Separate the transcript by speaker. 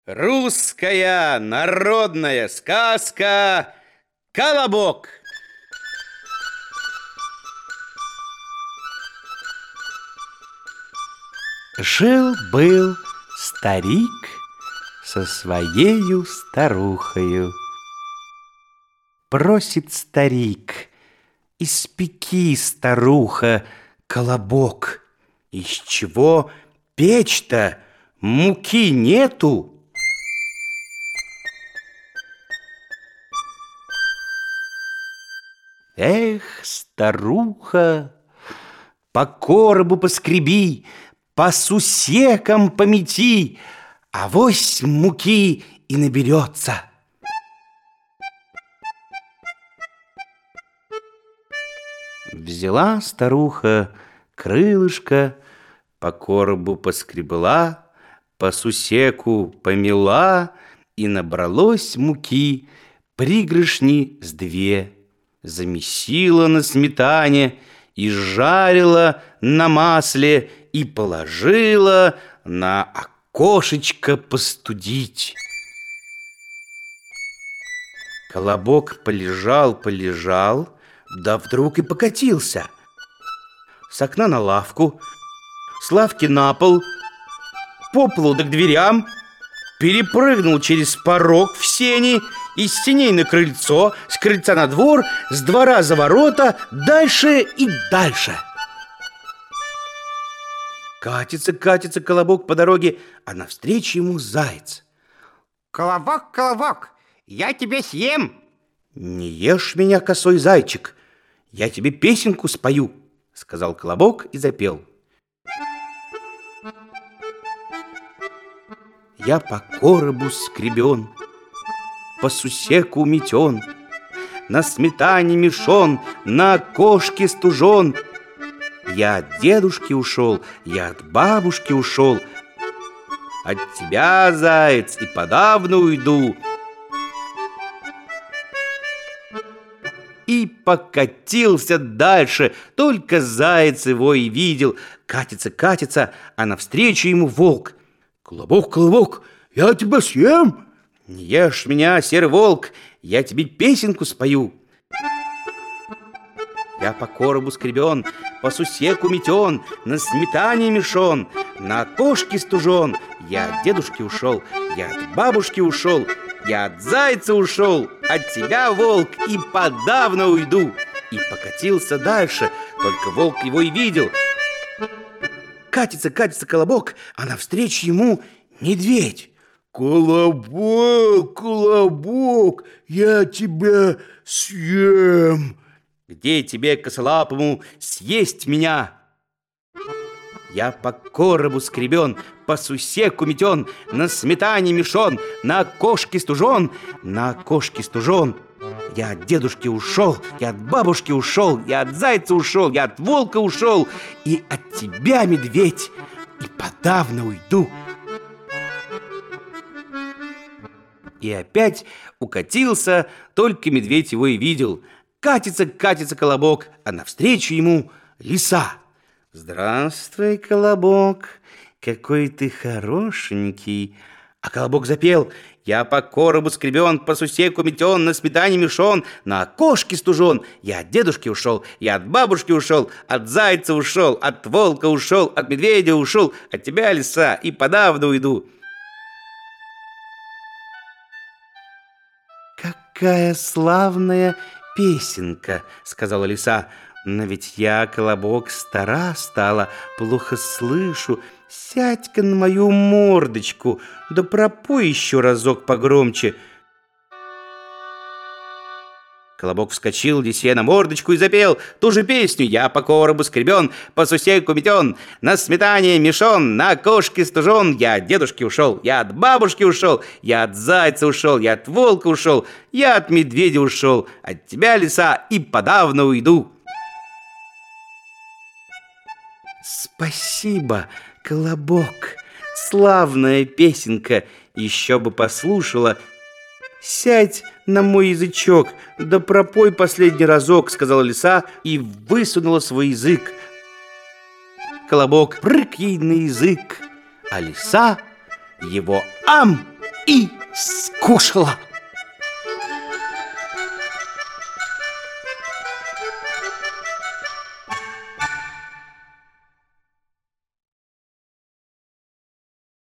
Speaker 1: Русская народная сказка «Колобок».
Speaker 2: Жил-был старик со своею старухою. Просит старик: испеки, старуха, колобок. Из чего печь-то? Муки нету. Эх, старуха, по коробу поскреби, по сусекам помети, авось муки и наберется. Взяла старуха крылышко, по коробу поскребла, по сусеку помела, и набралось муки пригоршни с две. Замесила на сметане и жарила на масле, и положила на окошечко постудить. Колобок полежал, да вдруг и покатился. С окна на лавку, с лавки на пол, по полу да к дверям, перепрыгнул через порог в сени, из сеней на крыльцо, с крыльца на двор, с двора за ворота, дальше и дальше. Катится колобок по дороге, а навстречу ему заяц.
Speaker 3: Колобок, колобок, я тебя съем.
Speaker 2: Не ешь меня, косой зайчик, я тебе песенку спою, сказал колобок и запел. Я по коробу скребен, по сусеку метен, на сметане мешон, на окошке стужен. Я от дедушки ушел, я от бабушки ушел, от тебя, заяц, и подавно уйду. И покатился дальше, только заяц его и видел. Катится, а навстречу ему волк. Колобок, колобок, я тебя съем. Не ешь меня, серый волк, я тебе песенку спою. Я по коробу скребен, по сусеку метен, на сметане мешон, на окошке стужен. Я от дедушки ушел, я от бабушки ушел, я от зайца ушел, от тебя, волк, и подавно уйду. И покатился дальше, только волк его и видел. Катится колобок, а навстречу ему медведь.
Speaker 4: Колобок, колобок, я тебя съем.
Speaker 2: Где тебе, косолапому, съесть меня? Я по коробу скребен, по сусеку метен, на сметане мешон, на окошке стужен, на окошке стужен. Я от дедушки ушел, я от бабушки ушел, я от зайца ушел, я от волка ушел, и от тебя, медведь, и подавно уйду. И опять укатился, только медведь его и видел. Катится колобок, а навстречу ему лиса. Здравствуй, колобок, какой ты хорошенький. А колобок запел: я по коробу скребен, по сусеку метен, на сметане мешон, на окошке стужен. Я от дедушки ушел, я от бабушки ушел, от зайца ушел, от волка ушел, от медведя ушел, от тебя, лиса, и подавно уйду. Какая славная песенка, сказала лиса. Но ведь я, колобок, стара стала, плохо слышу. Сядь-ка на мою мордочку, да пропой еще разок погромче. Колобок вскочил лисе на мордочку и запел ту же песню. Я по коробу скребен, по сусеку метен, на сметане мешон, на окошке стужен. Я от дедушки ушел, я от бабушки ушел, я от зайца ушел, я от волка ушел, я от медведя ушел, от тебя, лиса, и подавно уйду. Спасибо, колобок, славная песенка, еще бы послушала. Сядь на мой язычок, да пропой последний разок, сказала лиса и высунула свой язык. Колобок прыг ей на язык, а лиса его ам и скушала.